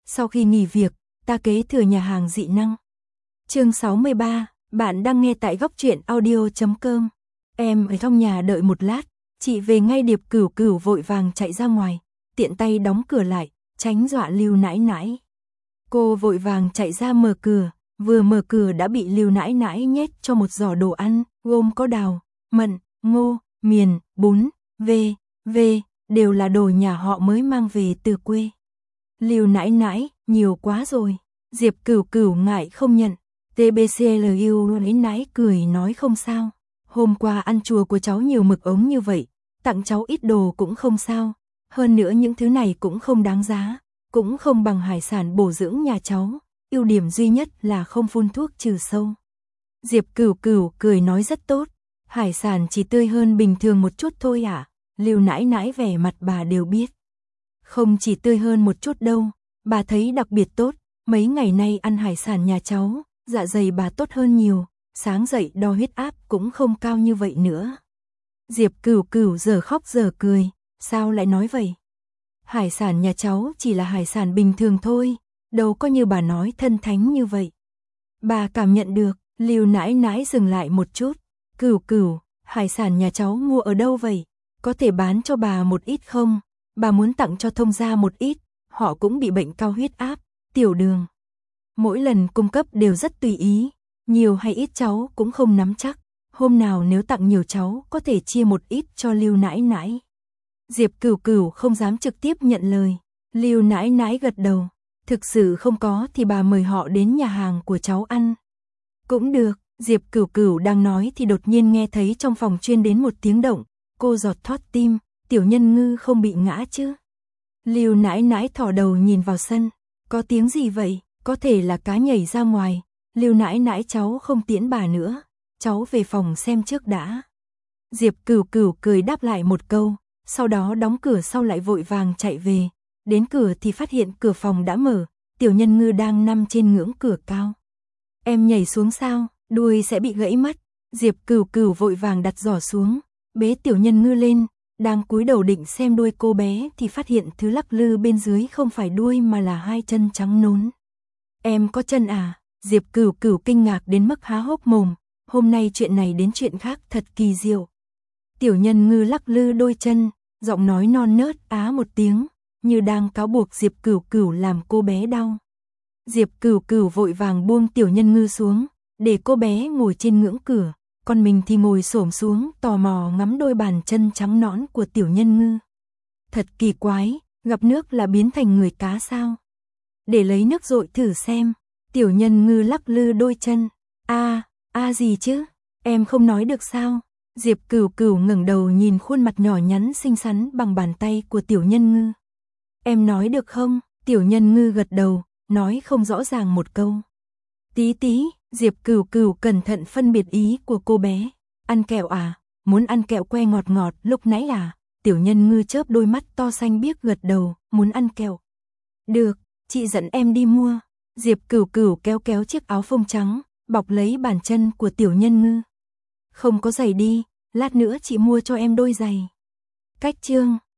Sau khi nghỉ việc, ta kế thừa nhà hàng dị năng. Chương 63, bạn đang nghe tại góc truyện audio.com. Em ở trong nhà đợi một lát, chị về ngay. Điệp Cửu Cửu vội vàng chạy ra ngoài, tiện tay đóng cửa lại, tránh dọa Lưu Nãi Nãi. Cô vội vàng chạy ra mở cửa, vừa mở cửa đã bị Lưu Nãi Nãi nhét cho một giỏ đồ ăn, gồm có đào, mận, ngô, miền, bún, về, đều là đồ nhà họ mới mang về từ quê. Lưu Nãi Nãi, nhiều quá rồi. Diệp Cửu Cửu ngại không nhận. TBCLU Nãi Nãi cười nói không sao. Hôm qua ăn chùa của cháu nhiều mực ống như vậy, tặng cháu ít đồ cũng không sao. Hơn nữa những thứ này cũng không đáng giá, cũng không bằng hải sản bổ dưỡng nhà cháu. Ưu điểm duy nhất là không phun thuốc trừ sâu. Diệp Cửu Cửu cười nói rất tốt. Hải sản chỉ tươi hơn bình thường một chút thôi à? Lưu Nãi Nãi vẻ mặt bà đều biết. Không chỉ tươi hơn một chút đâu, bà thấy đặc biệt tốt. Mấy ngày nay ăn hải sản nhà cháu, dạ dày bà tốt hơn nhiều, sáng dậy đo huyết áp cũng không cao như vậy nữa. Diệp Cửu Cửu giờ khóc giờ cười, sao lại nói vậy? Hải sản nhà cháu chỉ là hải sản bình thường thôi, đâu có như bà nói thân thánh như vậy. Bà cảm nhận được. Lưu Nãi Nãi dừng lại một chút. Cửu Cửu, hải sản nhà cháu mua ở đâu vậy? Có thể bán cho bà một ít không? Bà muốn tặng cho thông gia một ít, họ cũng bị bệnh cao huyết áp, tiểu đường. Mỗi lần cung cấp đều rất tùy ý, nhiều hay ít cháu cũng không nắm chắc. Hôm nào nếu tặng nhiều cháu có thể chia một ít cho Lưu Nãi Nãi. Diệp Cửu Cửu không dám trực tiếp nhận lời. Lưu Nãi Nãi gật đầu. Thực sự không có thì bà mời họ đến nhà hàng của cháu ăn. Cũng được. Diệp Cửu Cửu đang nói thì đột nhiên nghe thấy trong phòng truyền đến một tiếng động. Cô giọt thót tim, Tiểu Nhân Ngư không bị ngã chứ? Lưu Nãi Nãi thò đầu nhìn vào sân. Có tiếng gì vậy? Có thể là cá nhảy ra ngoài. Lưu Nãi Nãi, cháu không tiễn bà nữa, cháu về phòng xem trước đã. Diệp Cửu Cửu cười đáp lại một câu, sau đó đóng cửa sau lại vội vàng chạy về. Đến cửa thì phát hiện cửa phòng đã mở, Tiểu Nhân Ngư đang nằm trên ngưỡng cửa cao. Em nhảy xuống sao? Đuôi sẽ bị gãy mất. Diệp Cửu Cửu vội vàng đặt giỏ xuống, bế Tiểu Nhân Ngư lên, đang cúi đầu định xem đuôi cô bé thì phát hiện thứ lắc lư bên dưới không phải đuôi mà là hai chân trắng nốn. Em có chân à? Diệp Cửu Cửu kinh ngạc đến mức há hốc mồm, hôm nay chuyện này đến chuyện khác thật kỳ diệu. Tiểu Nhân Ngư lắc lư đôi chân, giọng nói non nớt á một tiếng, như đang cáo buộc Diệp Cửu Cửu làm cô bé đau. Diệp Cửu Cửu vội vàng buông Tiểu Nhân Ngư xuống, để cô bé ngồi trên ngưỡng cửa, còn mình thì ngồi xổm xuống tò mò ngắm đôi bàn chân trắng nõn của Tiểu Nhân Ngư. Thật kỳ quái, gặp nước là biến thành người cá sao? Để lấy nước dội thử xem. Tiểu Nhân Ngư lắc lư đôi chân. Gì chứ? Em không nói được sao? Diệp Cửu Cửu ngẩng đầu nhìn khuôn mặt nhỏ nhắn xinh xắn bằng bàn tay của Tiểu Nhân Ngư. Em nói được không? Tiểu Nhân Ngư gật đầu, nói không rõ ràng một câu. Tí tí. Diệp Cửu Cửu cẩn thận phân biệt ý của cô bé. Ăn kẹo à? Muốn ăn kẹo que ngọt ngọt lúc nãy à? Tiểu Nhân Ngư chớp đôi mắt to xanh biếc gật đầu, muốn ăn kẹo. Được, chị dẫn em đi mua. Diệp Cửu Cửu kéo kéo chiếc áo phông trắng, bọc lấy bàn chân của Tiểu Nhân Ngư. Không có giày đi, lát nữa chị mua cho em đôi giày. Cách chương